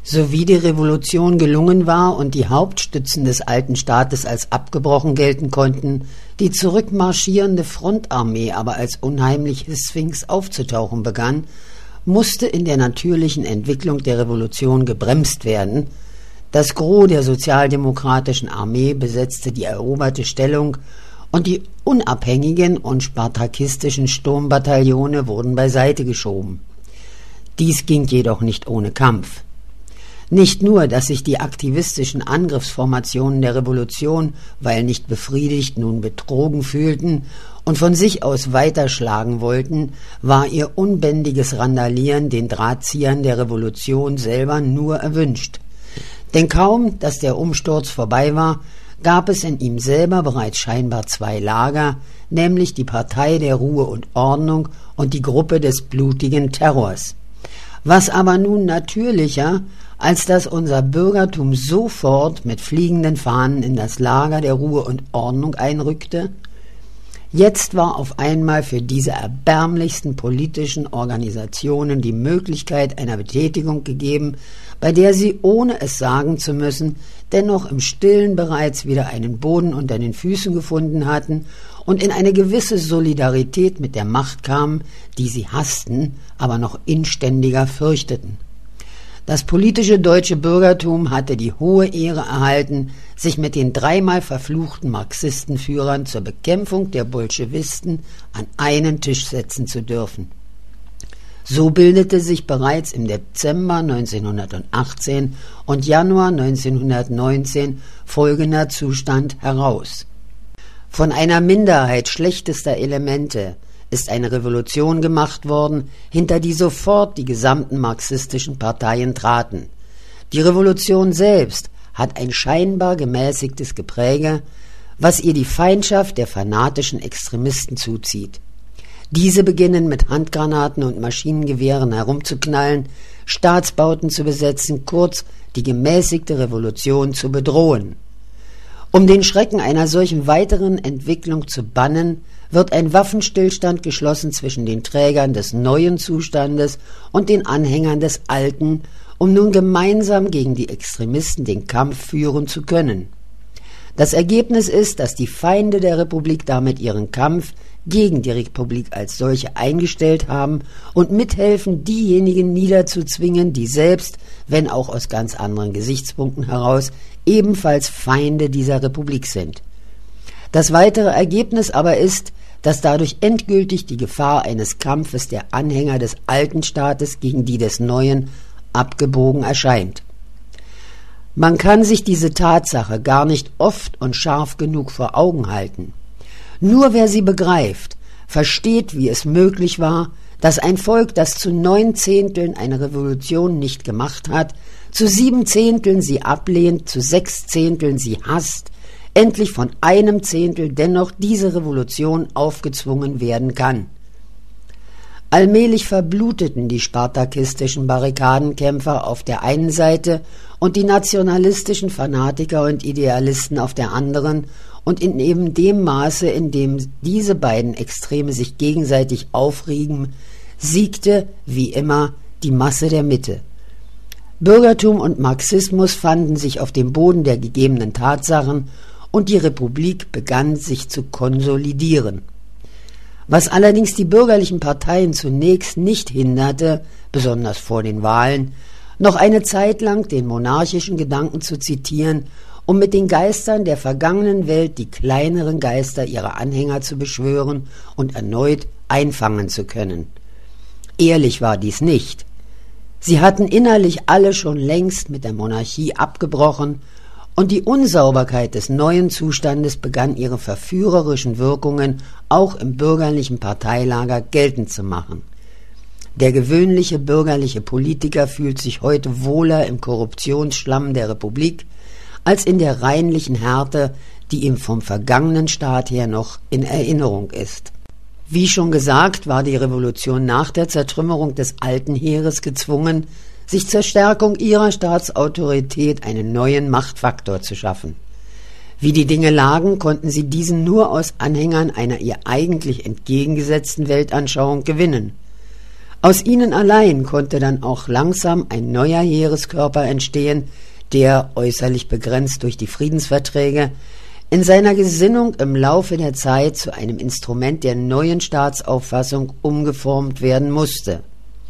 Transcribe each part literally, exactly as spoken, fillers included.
Sowie die Revolution gelungen war und die Hauptstützen des alten Staates als abgebrochen gelten konnten, die zurückmarschierende Frontarmee aber als unheimliche Sphinx aufzutauchen begann, musste in der natürlichen Entwicklung der Revolution gebremst werden. Das Gros der sozialdemokratischen Armee besetzte die eroberte Stellung und die unabhängigen und spartakistischen Sturmbataillone wurden beiseite geschoben. Dies ging jedoch nicht ohne Kampf. Nicht nur, dass sich die aktivistischen Angriffsformationen der Revolution, weil nicht befriedigt, nun betrogen fühlten und von sich aus weiterschlagen wollten, war ihr unbändiges Randalieren den Drahtziehern der Revolution selber nur erwünscht. Denn kaum, dass der Umsturz vorbei war, gab es in ihm selber bereits scheinbar zwei Lager, nämlich die Partei der Ruhe und Ordnung und die Gruppe des blutigen Terrors. Was aber nun natürlicher, als dass unser Bürgertum sofort mit fliegenden Fahnen in das Lager der Ruhe und Ordnung einrückte? Jetzt war auf einmal für diese erbärmlichsten politischen Organisationen die Möglichkeit einer Betätigung gegeben, bei der sie, ohne es sagen zu müssen, dennoch im Stillen bereits wieder einen Boden unter den Füßen gefunden hatten und in eine gewisse Solidarität mit der Macht kamen, die sie hassten, aber noch inständiger fürchteten. Das politische deutsche Bürgertum hatte die hohe Ehre erhalten, sich mit den dreimal verfluchten Marxistenführern zur Bekämpfung der Bolschewisten an einen Tisch setzen zu dürfen. So bildete sich bereits im Dezember neunzehnhundertachtzehn und Januar neunzehnhundertneunzehn folgender Zustand heraus. Von einer Minderheit schlechtester Elemente ist eine Revolution gemacht worden, hinter die sofort die gesamten marxistischen Parteien traten. Die Revolution selbst hat ein scheinbar gemäßigtes Gepräge, was ihr die Feindschaft der fanatischen Extremisten zuzieht. Diese beginnen mit Handgranaten und Maschinengewehren herumzuknallen, Staatsbauten zu besetzen, kurz die gemäßigte Revolution zu bedrohen. Um den Schrecken einer solchen weiteren Entwicklung zu bannen, wird ein Waffenstillstand geschlossen zwischen den Trägern des neuen Zustandes und den Anhängern des alten, um nun gemeinsam gegen die Extremisten den Kampf führen zu können. Das Ergebnis ist, dass die Feinde der Republik damit ihren Kampf gegen die Republik als solche eingestellt haben und mithelfen, diejenigen niederzuzwingen, die selbst, wenn auch aus ganz anderen Gesichtspunkten heraus, ebenfalls Feinde dieser Republik sind. Das weitere Ergebnis aber ist, dass dadurch endgültig die Gefahr eines Kampfes der Anhänger des alten Staates gegen die des neuen abgebogen erscheint. Man kann sich diese Tatsache gar nicht oft und scharf genug vor Augen halten. Nur wer sie begreift, versteht, wie es möglich war, dass ein Volk, das zu neun Zehnteln eine Revolution nicht gemacht hat, zu sieben Zehnteln sie ablehnt, zu sechs Zehnteln sie hasst, endlich von einem Zehntel dennoch diese Revolution aufgezwungen werden kann. Allmählich verbluteten die spartakistischen Barrikadenkämpfer auf der einen Seite und die nationalistischen Fanatiker und Idealisten auf der anderen, und in eben dem Maße, in dem diese beiden Extreme sich gegenseitig aufriegen, siegte, wie immer, die Masse der Mitte. Bürgertum und Marxismus fanden sich auf dem Boden der gegebenen Tatsachen und die Republik begann sich zu konsolidieren. Was allerdings die bürgerlichen Parteien zunächst nicht hinderte, besonders vor den Wahlen, noch eine Zeit lang den monarchischen Gedanken zu zitieren, um mit den Geistern der vergangenen Welt die kleineren Geister ihrer Anhänger zu beschwören und erneut einfangen zu können. Ehrlich war dies nicht. Sie hatten innerlich alle schon längst mit der Monarchie abgebrochen, und die Unsauberkeit des neuen Zustandes begann ihre verführerischen Wirkungen auch im bürgerlichen Parteilager geltend zu machen. Der gewöhnliche bürgerliche Politiker fühlt sich heute wohler im Korruptionsschlamm der Republik als in der reinlichen Härte, die ihm vom vergangenen Staat her noch in Erinnerung ist. Wie schon gesagt, war die Revolution nach der Zertrümmerung des alten Heeres gezwungen, sich zur Stärkung ihrer Staatsautorität einen neuen Machtfaktor zu schaffen. Wie die Dinge lagen, konnten sie diesen nur aus Anhängern einer ihr eigentlich entgegengesetzten Weltanschauung gewinnen. Aus ihnen allein konnte dann auch langsam ein neuer Heereskörper entstehen, der, äußerlich begrenzt durch die Friedensverträge, in seiner Gesinnung im Laufe der Zeit zu einem Instrument der neuen Staatsauffassung umgeformt werden musste.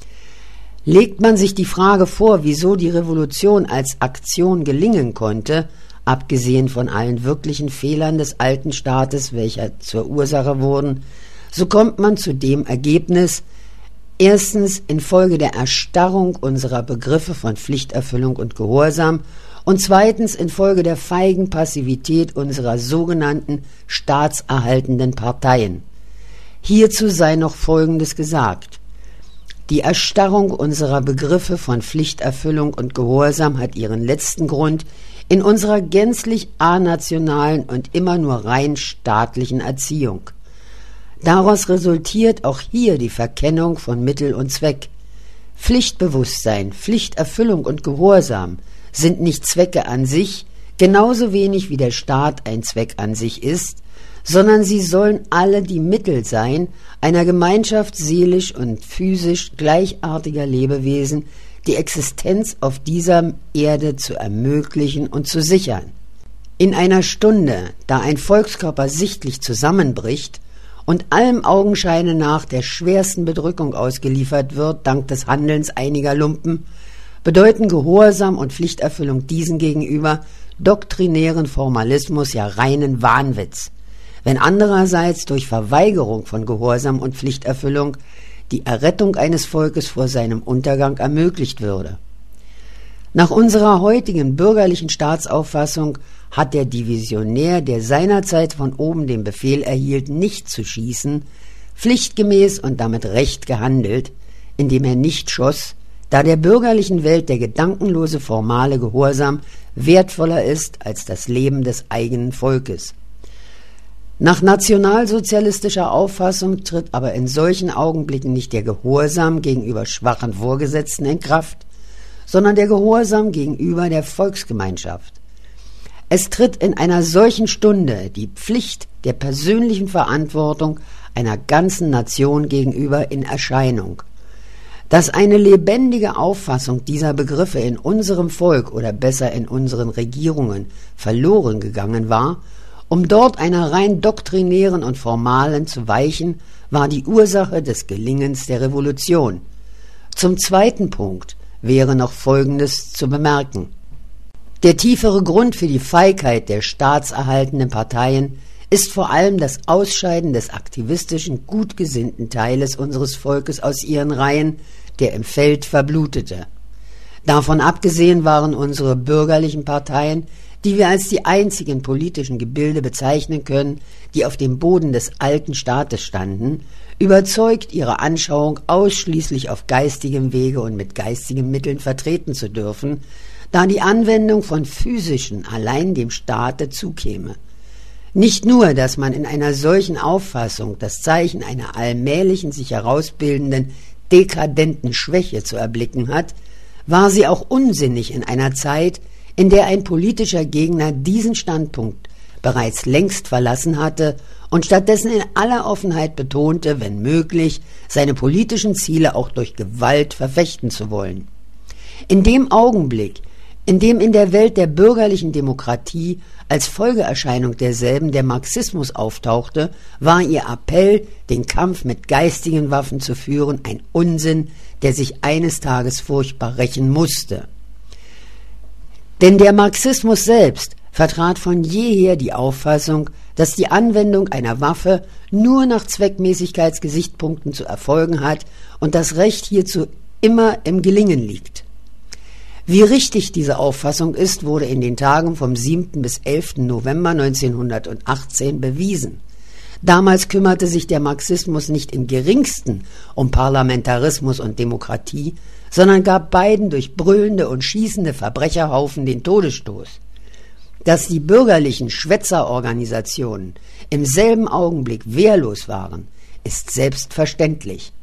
Legt man sich die Frage vor, wieso die Revolution als Aktion gelingen konnte, abgesehen von allen wirklichen Fehlern des alten Staates, welche zur Ursache wurden, so kommt man zu dem Ergebnis: Erstens infolge der Erstarrung unserer Begriffe von Pflichterfüllung und Gehorsam und zweitens infolge der feigen Passivität unserer sogenannten staatserhaltenden Parteien. Hierzu sei noch Folgendes gesagt: Die Erstarrung unserer Begriffe von Pflichterfüllung und Gehorsam hat ihren letzten Grund in unserer gänzlich anationalen und immer nur rein staatlichen Erziehung. Daraus resultiert auch hier die Verkennung von Mittel und Zweck. Pflichtbewusstsein, Pflichterfüllung und Gehorsam sind nicht Zwecke an sich, genauso wenig wie der Staat ein Zweck an sich ist, sondern sie sollen alle die Mittel sein, einer Gemeinschaft seelisch und physisch gleichartiger Lebewesen die Existenz auf dieser Erde zu ermöglichen und zu sichern. In einer Stunde, da ein Volkskörper sichtlich zusammenbricht und allem Augenscheine nach der schwersten Bedrückung ausgeliefert wird, dank des Handelns einiger Lumpen, bedeuten Gehorsam und Pflichterfüllung diesen gegenüber doktrinären Formalismus, ja reinen Wahnwitz, wenn andererseits durch Verweigerung von Gehorsam und Pflichterfüllung die Errettung eines Volkes vor seinem Untergang ermöglicht würde. Nach unserer heutigen bürgerlichen Staatsauffassung hat der Divisionär, der seinerzeit von oben den Befehl erhielt, nicht zu schießen, pflichtgemäß und damit recht gehandelt, indem er nicht schoss, da der bürgerlichen Welt der gedankenlose formale Gehorsam wertvoller ist als das Leben des eigenen Volkes. Nach nationalsozialistischer Auffassung tritt aber in solchen Augenblicken nicht der Gehorsam gegenüber schwachen Vorgesetzten in Kraft, sondern der Gehorsam gegenüber der Volksgemeinschaft. Es tritt in einer solchen Stunde die Pflicht der persönlichen Verantwortung einer ganzen Nation gegenüber in Erscheinung. Dass eine lebendige Auffassung dieser Begriffe in unserem Volk oder besser in unseren Regierungen verloren gegangen war, um dort einer rein doktrinären und formalen zu weichen, war die Ursache des Gelingens der Revolution. Zum zweiten Punkt wäre noch Folgendes zu bemerken. Der tiefere Grund für die Feigheit der staatserhaltenden Parteien ist vor allem das Ausscheiden des aktivistischen, gut gesinnten Teiles unseres Volkes aus ihren Reihen, der im Feld verblutete. Davon abgesehen waren unsere bürgerlichen Parteien, die wir als die einzigen politischen Gebilde bezeichnen können, die auf dem Boden des alten Staates standen, überzeugt, ihre Anschauung ausschließlich auf geistigem Wege und mit geistigen Mitteln vertreten zu dürfen, da die Anwendung von physischen allein dem Staate zukäme. Nicht nur, dass man in einer solchen Auffassung das Zeichen einer allmählichen sich herausbildenden, dekadenten Schwäche zu erblicken hat, war sie auch unsinnig in einer Zeit, in der ein politischer Gegner diesen Standpunkt bereits längst verlassen hatte und stattdessen in aller Offenheit betonte, wenn möglich, seine politischen Ziele auch durch Gewalt verfechten zu wollen. In dem Augenblick, in dem in der Welt der bürgerlichen Demokratie als Folgeerscheinung derselben der Marxismus auftauchte, war ihr Appell, den Kampf mit geistigen Waffen zu führen, ein Unsinn, der sich eines Tages furchtbar rächen musste. Denn der Marxismus selbst vertrat von jeher die Auffassung, dass die Anwendung einer Waffe nur nach Zweckmäßigkeitsgesichtspunkten zu erfolgen hat und das Recht hierzu immer im Gelingen liegt. Wie richtig diese Auffassung ist, wurde in den Tagen vom siebten bis elften November neunzehnhundertachtzehn bewiesen. Damals kümmerte sich der Marxismus nicht im geringsten um Parlamentarismus und Demokratie, sondern gab beiden durch brüllende und schießende Verbrecherhaufen den Todesstoß. Dass die bürgerlichen Schwätzerorganisationen im selben Augenblick wehrlos waren, ist selbstverständlich.